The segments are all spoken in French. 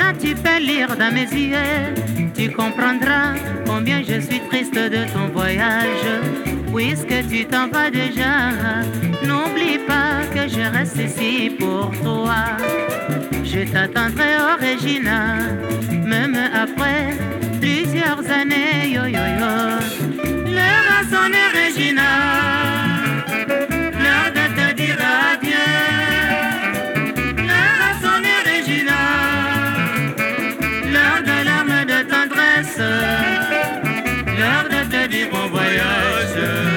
Regina, tu peux lire dans mes yeux, tu comprendras combien je suis triste de ton voyage. Puisque tu t'en vas déjà, n'oublie pas que je reste ici pour toi. Je t'attendrai, oh Regina, même après plusieurs années, yo yo yo. L'heure a sonné, Regina, l'heure de te dire adieu. L'heure a sonné, Regina, l'heure de larmes de tendresse, l'heure de te dire bon voyage,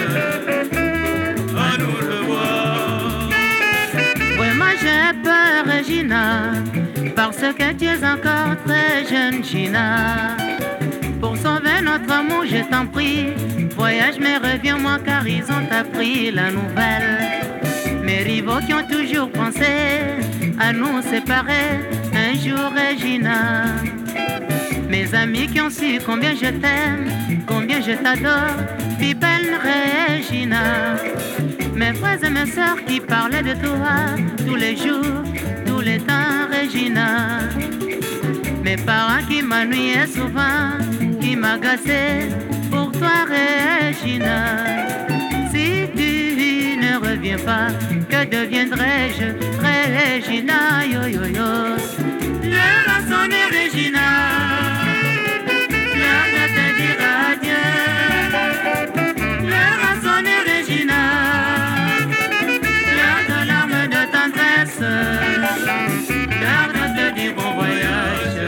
à nous revoir. Oui, moi j'ai peur, Regina, parce que tu es encore très jeune, Gina. Pour sauver notre amour, je t'en prie, voyage mais reviens-moi car ils ont appris la nouvelle. Mes rivaux qui ont toujours pensé à nous séparer un jour, Regina. Mes amis qui ont su combien je t'aime, combien je t'adore, puis belle Regina. Mes frères et mes sœurs qui parlaient de toi tous les jours, tous les temps, Regina. Mes parents qui m'ennuyaient souvent, qui m'agaçaient pour toi, Regina. Si tu ne reviens pas, que deviendrai-je, Regina, yo yo yo. L'heure a sonné, Regina, l'heure de te dire adieu. L'heure a sonné, Regina, l'heure de larmes de tendresse, l'heure de te dire bon voyage,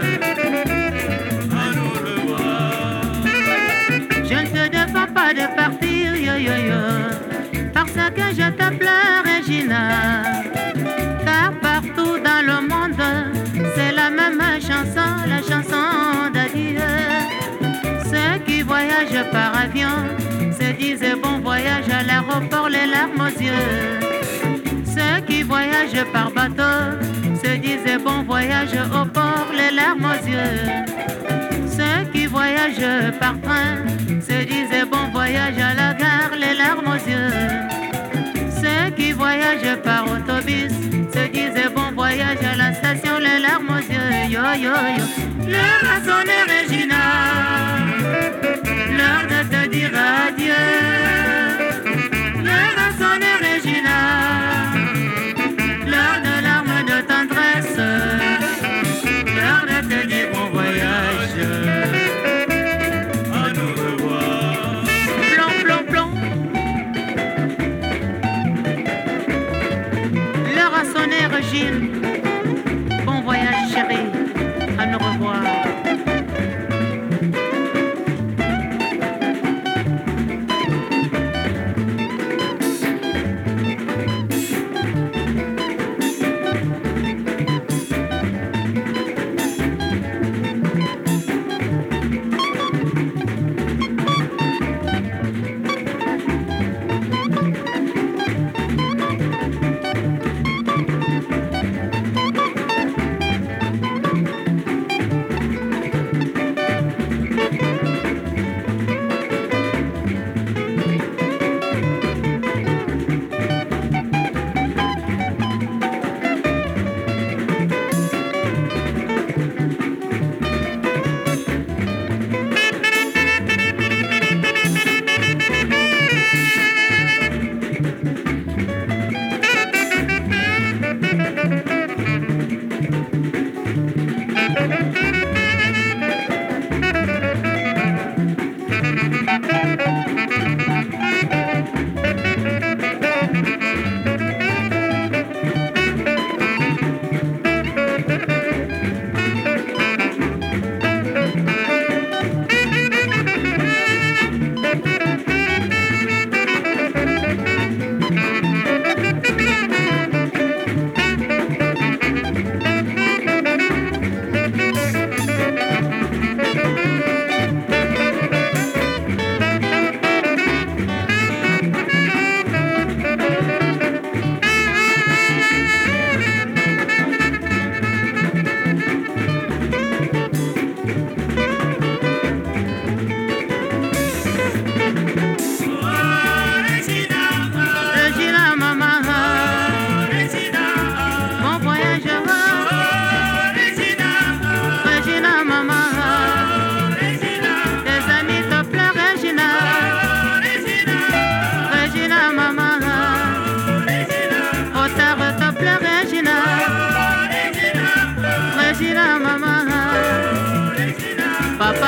à nous revoir. Je ne te défends pas de partir, yo yo yo, parce que je te pleure, Regina. Car partout dans le monde, c'est la même chanson, la chanson d'adieu. Ceux qui voyagent par avion se disent bon voyage à l'aéroport, les larmes aux yeux. Ceux qui voyagent par bateau se disent bon voyage au port, les larmes aux yeux. Ceux qui voyagent par train se disent bon voyage à la gare, les larmes aux yeux. Ceux qui voyagent par autobus se disent bon voyage à la station, les larmes aux yeux. Yo yo yo. L'heure a sonné, Regina, l'heure de te dire adieu. L'heure a sonné, Regina, l'heure de larmes de tendresse, l'heure de te dire bon voyage, à nous revoir. Plomb, plomb, plomb. L'heure a sonné, Regine. Bon voyage, chérie, à nous revoir.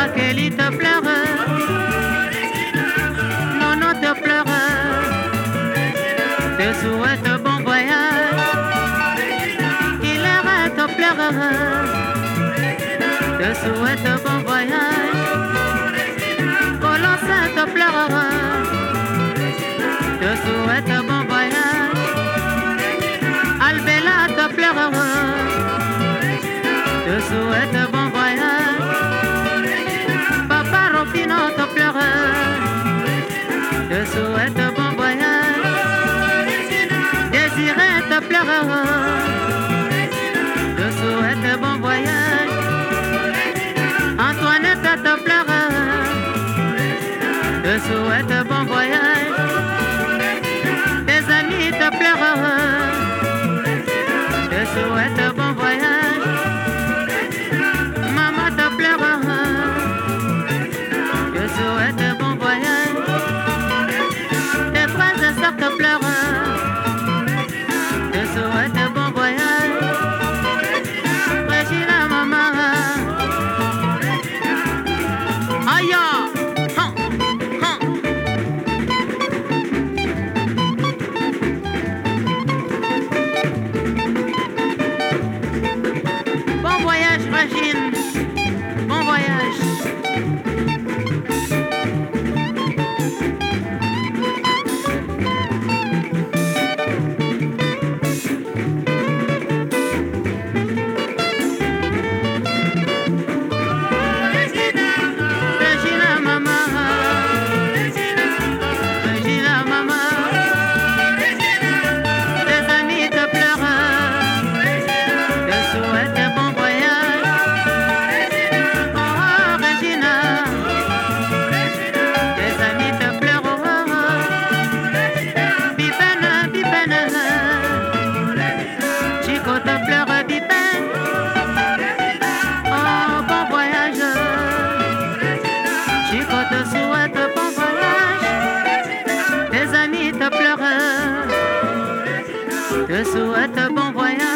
Kelly te pleure, Nono te pleure, te souhaite bon voyage. Hilaire te pleure, te souhaite bon voyage. Colossin te pleure, te souhaite bon voyage. Albella te pleure, te souhaite bon voyage. Papa Rofino te pleure, te souhaite bon voyage. Désiré te pleure, te souhaite bon voyage. Antoinette te pleure, te souhaite bon voyage. Tes amis te pleurent, te souhaite bon voyage. Maman te pleure, te souhaite bon voyage. Tes frères et sœurs te pleurent, te souhaite bon voyage. Regina maman, aïe, bon voyage Régine, bon voyage. Regina maman, Regina maman, tes amis te pleurent, te souhaitent bon voyage. Oh Regina, tes amis te pleurent, Bipène, Bipène, Chico te pleure, Bipène. Oh bon voyage, Chico te souhaite bon voyage. Tes amis te pleurent, te souhaitent bon voyage.